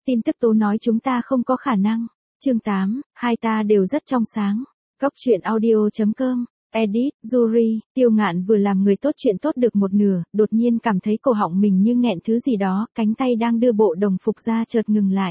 tin tức tố nói chúng ta không có khả năng. Chương 8, hai ta đều rất trong sáng. Góc truyện audio.com. Edit, Yuri, Tiêu Ngạn vừa làm người tốt chuyện tốt được một nửa, đột nhiên cảm thấy cổ họng mình như nghẹn thứ gì đó, cánh tay đang đưa bộ đồng phục ra chợt ngừng lại.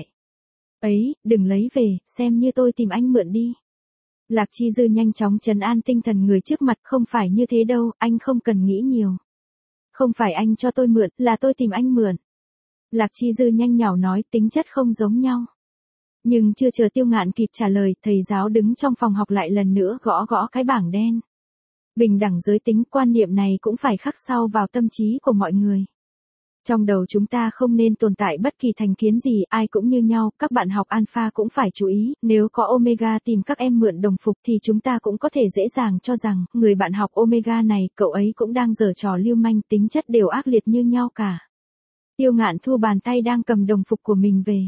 Ấy, đừng lấy về, xem như tôi tìm anh mượn đi. Lạc Chi Dư nhanh chóng trấn an tinh thần người trước mặt, không phải như thế đâu, anh không cần nghĩ nhiều. Không phải anh cho tôi mượn, là tôi tìm anh mượn. Lạc Chi Dư nhanh nhảu nói, tính chất không giống nhau. Nhưng chưa chờ Tiêu Ngạn kịp trả lời, thầy giáo đứng trong phòng học lại lần nữa gõ gõ cái bảng đen. Bình đẳng giới tính, quan niệm này cũng phải khắc sâu vào tâm trí của mọi người. Trong đầu chúng ta không nên tồn tại bất kỳ thành kiến gì, ai cũng như nhau, các bạn học alpha cũng phải chú ý, nếu có omega tìm các em mượn đồng phục thì chúng ta cũng có thể dễ dàng cho rằng, người bạn học omega này, cậu ấy cũng đang giở trò lưu manh, tính chất đều ác liệt như nhau cả. Tiêu Ngạn thu bàn tay đang cầm đồng phục của mình về.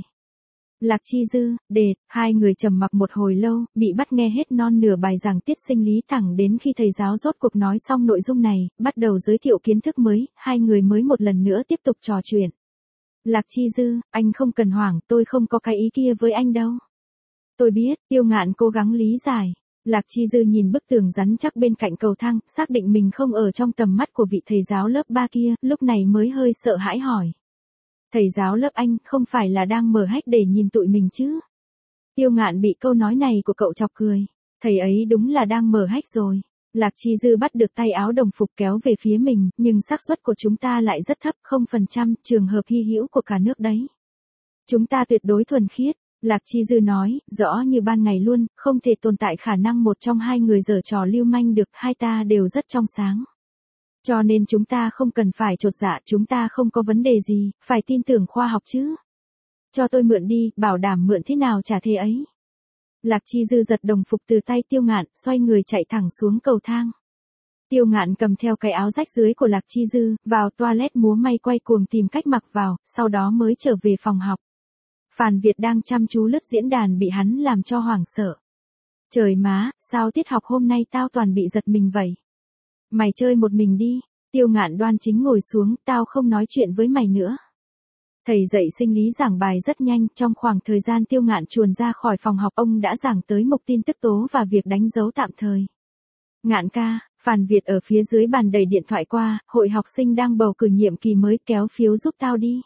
Lạc Chi Dư, Đệt, hai người trầm mặc một hồi lâu, bị bắt nghe hết non nửa bài giảng tiết sinh lý thẳng đến khi thầy giáo rốt cuộc nói xong nội dung này, bắt đầu giới thiệu kiến thức mới, hai người mới một lần nữa tiếp tục trò chuyện. Lạc Chi Dư, anh không cần hoảng, tôi không có cái ý kia với anh đâu. Tôi biết, Tiêu Ngạn cố gắng lý giải. Lạc Chi Dư nhìn bức tường rắn chắc bên cạnh cầu thang, xác định mình không ở trong tầm mắt của vị thầy giáo lớp 3 kia, lúc này mới hơi sợ hãi hỏi. Thầy giáo lớp anh không phải là đang mở hách để nhìn tụi mình chứ? Tiêu Ngạn bị câu nói này của cậu chọc cười. Thầy ấy đúng là đang mở hách rồi. Lạc Chi Dư bắt được tay áo đồng phục kéo về phía mình, nhưng xác suất của chúng ta lại rất thấp, 0%, trường hợp hy hữu của cả nước đấy. Chúng ta tuyệt đối thuần khiết. Lạc Chi Dư nói, rõ như ban ngày luôn, không thể tồn tại khả năng một trong hai người giở trò lưu manh được, hai ta đều rất trong sáng. Cho nên chúng ta không cần phải chột dạ, chúng ta không có vấn đề gì, phải tin tưởng khoa học chứ. Cho tôi mượn đi, bảo đảm mượn thế nào trả thế ấy. Lạc Chi Dư giật đồng phục từ tay Tiêu Ngạn, xoay người chạy thẳng xuống cầu thang. Tiêu Ngạn cầm theo cái áo rách dưới của Lạc Chi Dư, vào toilet múa may quay cuồng tìm cách mặc vào, sau đó mới trở về phòng học. Phàn Việt đang chăm chú lướt diễn đàn bị hắn làm cho hoảng sợ. Trời má, sao tiết học hôm nay tao toàn bị giật mình vậy? Mày chơi một mình đi. Tiêu Ngạn đoan chính ngồi xuống, tao không nói chuyện với mày nữa. Thầy dạy sinh lý giảng bài rất nhanh, trong khoảng thời gian Tiêu Ngạn chuồn ra khỏi phòng học ông đã giảng tới mục tin tức tố và việc đánh dấu tạm thời. Ngạn ca, Phàn Việt ở phía dưới bàn đẩy điện thoại qua, hội học sinh đang bầu cử nhiệm kỳ mới, kéo phiếu giúp tao đi.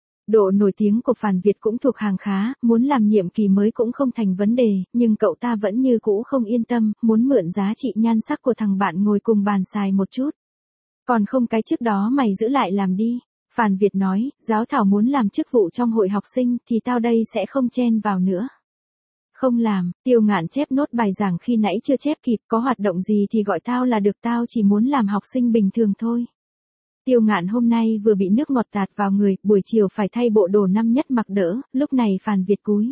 Độ nổi tiếng của Phàn Việt cũng thuộc hàng khá, muốn làm nhiệm kỳ mới cũng không thành vấn đề, nhưng cậu ta vẫn như cũ không yên tâm, muốn mượn giá trị nhan sắc của thằng bạn ngồi cùng bàn xài một chút. Còn không cái trước đó mày giữ lại làm đi. Phàn Việt nói, giáo thảo muốn làm chức vụ trong hội học sinh thì tao đây sẽ không chen vào nữa. Không làm, Tiêu Ngạn chép nốt bài giảng khi nãy chưa chép kịp, có hoạt động gì thì gọi tao là được, tao chỉ muốn làm học sinh bình thường thôi. Tiêu Ngạn hôm nay vừa bị nước ngọt tạt vào người, buổi chiều phải thay bộ đồ năm nhất mặc đỡ, lúc này Phàn Việt cúi.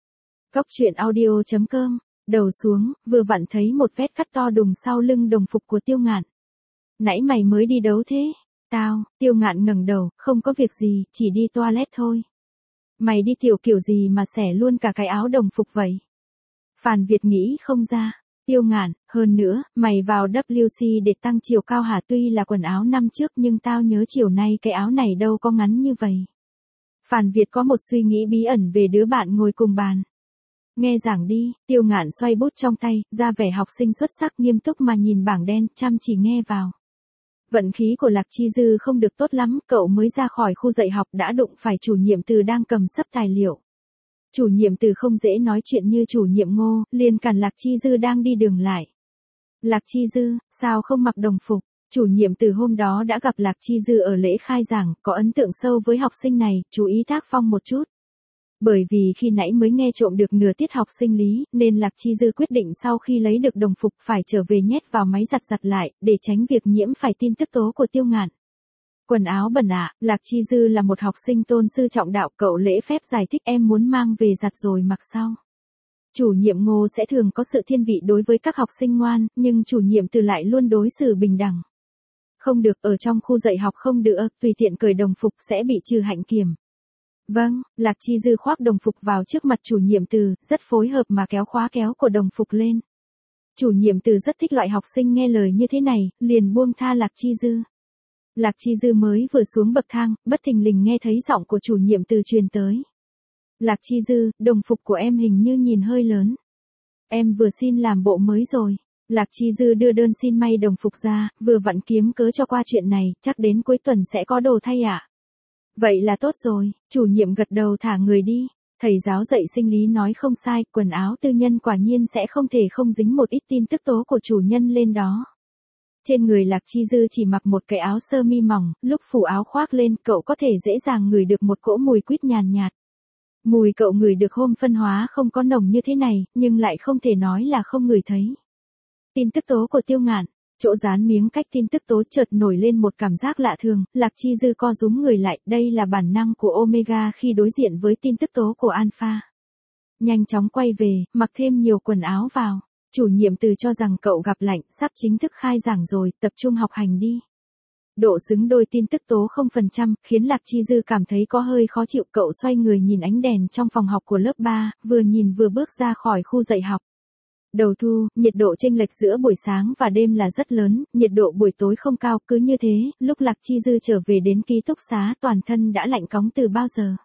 Góc truyện audio.com, đầu xuống, vừa vặn thấy một vết cắt to đùng sau lưng đồng phục của Tiêu Ngạn. Nãy mày mới đi đấu thế? Tao, Tiêu Ngạn ngẩng đầu, không có việc gì, chỉ đi toilet thôi. Mày đi tiểu kiểu gì mà xẻ luôn cả cái áo đồng phục vậy? Phàn Việt nghĩ không ra. Tiêu Ngạn, hơn nữa, mày vào WC để tăng chiều cao hả? Tuy là quần áo năm trước nhưng tao nhớ chiều nay cái áo này đâu có ngắn như vậy. Phàn Việt có một suy nghĩ bí ẩn về đứa bạn ngồi cùng bàn. Nghe giảng đi, Tiêu Ngạn xoay bút trong tay, ra vẻ học sinh xuất sắc nghiêm túc mà nhìn bảng đen, chăm chỉ nghe vào. Vận khí của Lạc Chi Dư không được tốt lắm, cậu mới ra khỏi khu dạy học đã đụng phải chủ nhiệm Từ đang cầm sấp tài liệu. Chủ nhiệm Từ không dễ nói chuyện như chủ nhiệm Ngô, liền cản Lạc Chi Dư đang đi đường lại. Lạc Chi Dư, sao không mặc đồng phục? Chủ nhiệm Từ hôm đó đã gặp Lạc Chi Dư ở lễ khai giảng, có ấn tượng sâu với học sinh này, chú ý tác phong một chút. Bởi vì khi nãy mới nghe trộm được nửa tiết học sinh lý, nên Lạc Chi Dư quyết định sau khi lấy được đồng phục phải trở về nhét vào máy giặt lại, để tránh việc nhiễm phải tin tức tố của Tiêu Ngạn. Quần áo bẩn ạ, Lạc Chi Dư là một học sinh tôn sư trọng đạo, cậu lễ phép giải thích em muốn mang về giặt rồi mặc sau. Chủ nhiệm Ngô sẽ thường có sự thiên vị đối với các học sinh ngoan, nhưng chủ nhiệm Từ lại luôn đối xử bình đẳng. Không được, ở trong khu dạy học không được, tùy tiện cởi đồng phục sẽ bị trừ hạnh kiểm. Vâng, Lạc Chi Dư khoác đồng phục vào trước mặt chủ nhiệm Từ, rất phối hợp mà kéo khóa kéo của đồng phục lên. Chủ nhiệm Từ rất thích loại học sinh nghe lời như thế này, liền buông tha Lạc Chi Dư. Lạc Chi Dư mới vừa xuống bậc thang, bất thình lình nghe thấy giọng của chủ nhiệm Từ truyền tới. Lạc Chi Dư, đồng phục của em hình như nhìn hơi lớn. Em vừa xin làm bộ mới rồi. Lạc Chi Dư đưa đơn xin may đồng phục ra, vừa vặn kiếm cớ cho qua chuyện này, chắc đến cuối tuần sẽ có đồ thay ạ. Vậy là tốt rồi, chủ nhiệm gật đầu thả người đi. Thầy giáo dạy sinh lý nói không sai, quần áo tư nhân quả nhiên sẽ không thể không dính một ít tin tức tố của chủ nhân lên đó. Trên người Lạc Chi Dư chỉ mặc một cái áo sơ mi mỏng, lúc phủ áo khoác lên cậu có thể dễ dàng ngửi được một cỗ mùi quýt nhàn nhạt. Mùi cậu ngửi được hôm phân hóa không có nồng như thế này, nhưng lại không thể nói là không ngửi thấy. Tin tức tố của Tiêu Ngạn, chỗ dán miếng cách tin tức tố chợt nổi lên một cảm giác lạ thường, Lạc Chi Dư co rúm người lại, đây là bản năng của Omega khi đối diện với tin tức tố của Alpha. Nhanh chóng quay về, mặc thêm nhiều quần áo vào. Chủ nhiệm từ cho rằng cậu gặp lạnh, sắp chính thức khai giảng rồi, tập trung học hành đi. Độ xứng đôi tin tức tố 0%, khiến Lạc Chi Dư cảm thấy có hơi khó chịu. Cậu xoay người nhìn ánh đèn trong phòng học của lớp 3, vừa nhìn vừa bước ra khỏi khu dạy học. Đầu thu, nhiệt độ chênh lệch giữa buổi sáng và đêm là rất lớn, nhiệt độ buổi tối không cao, cứ như thế, lúc Lạc Chi Dư trở về đến ký túc xá toàn thân đã lạnh cóng từ bao giờ.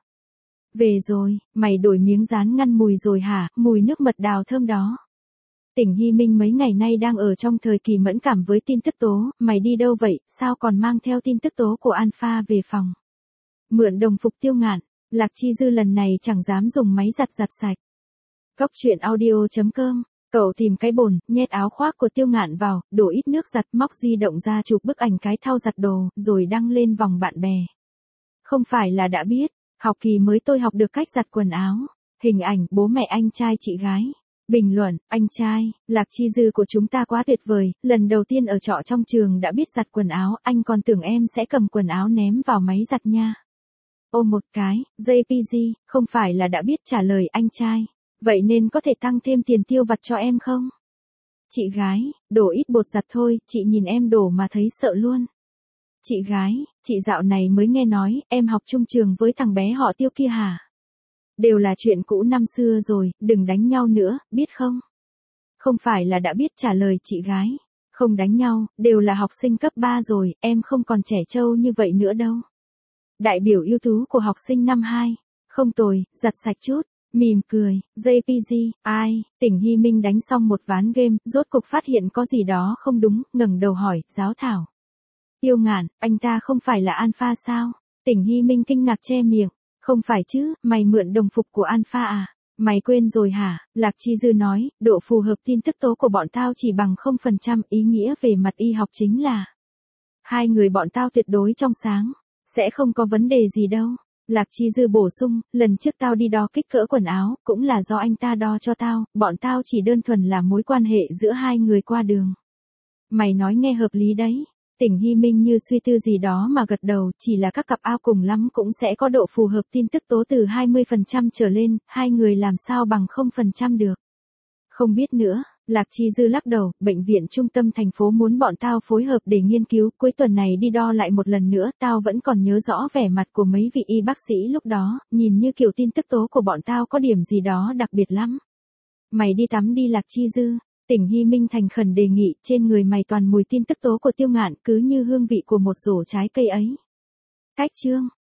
Về rồi, mày đổi miếng dán ngăn mùi rồi hả, mùi nước mật đào thơm đó. Tỉnh Hy Minh mấy ngày nay đang ở trong thời kỳ mẫn cảm với tin tức tố, mày đi đâu vậy, sao còn mang theo tin tức tố của Alpha về phòng. Mượn đồng phục Tiêu Ngạn, Lạc Chi Dư lần này chẳng dám dùng máy giặt sạch. Cóc truyện audio.com, cậu tìm cái bồn, nhét áo khoác của Tiêu Ngạn vào, đổ ít nước giặt, móc di động ra chụp bức ảnh cái thau giặt đồ, rồi đăng lên vòng bạn bè. Không phải là đã biết, học kỳ mới tôi học được cách giặt quần áo. Hình ảnh, bố mẹ anh trai chị gái. Bình luận, anh trai, Lạc Chi Dư của chúng ta quá tuyệt vời, lần đầu tiên ở trọ trong trường đã biết giặt quần áo, anh còn tưởng em sẽ cầm quần áo ném vào máy giặt nha. Ôm một cái, JPG, không phải là đã biết trả lời anh trai, vậy nên có thể tăng thêm tiền tiêu vặt cho em không? Chị gái, đổ ít bột giặt thôi, chị nhìn em đổ mà thấy sợ luôn. Chị gái, chị dạo này mới nghe nói, em học chung trường với thằng bé họ Tiêu kia hả? Đều là chuyện cũ năm xưa rồi, đừng đánh nhau nữa, biết không? Không phải là đã biết trả lời chị gái. Không đánh nhau, đều là học sinh cấp 3 rồi, em không còn trẻ trâu như vậy nữa đâu. Đại biểu ưu tú của học sinh năm 2. Không tồi, giặt sạch chút. Mỉm cười, JPG, ai, Tỉnh Hy Minh đánh xong một ván game, rốt cục phát hiện có gì đó không đúng, ngẩng đầu hỏi, giáo thảo. Tiêu Ngạn, anh ta không phải là Alpha sao? Tỉnh Hy Minh kinh ngạc che miệng. Không phải chứ, mày mượn đồng phục của Alpha à? Mày quên rồi hả? Lạc Chi Dư nói, độ phù hợp tin tức tố của bọn tao chỉ bằng 0%, ý nghĩa về mặt y học chính là hai người bọn tao tuyệt đối trong sáng, sẽ không có vấn đề gì đâu. Lạc Chi Dư bổ sung, lần trước tao đi đo kích cỡ quần áo, cũng là do anh ta đo cho tao, bọn tao chỉ đơn thuần là mối quan hệ giữa hai người qua đường. Mày nói nghe hợp lý đấy. Tỉnh Hy Minh như suy tư gì đó mà gật đầu, chỉ là các cặp ao cùng lắm cũng sẽ có độ phù hợp tin tức tố từ 20% trở lên, hai người làm sao bằng 0% được. Không biết nữa, Lạc Chi Dư lắc đầu, bệnh viện trung tâm thành phố muốn bọn tao phối hợp để nghiên cứu, cuối tuần này đi đo lại một lần nữa, tao vẫn còn nhớ rõ vẻ mặt của mấy vị y bác sĩ lúc đó, nhìn như kiểu tin tức tố của bọn tao có điểm gì đó đặc biệt lắm. Mày đi tắm đi Lạc Chi Dư. Tỉnh Hy Minh thành khẩn đề nghị, trên người mày toàn mùi tin tức tố của Tiêu Ngạn, cứ như hương vị của một rổ trái cây ấy. Cách chương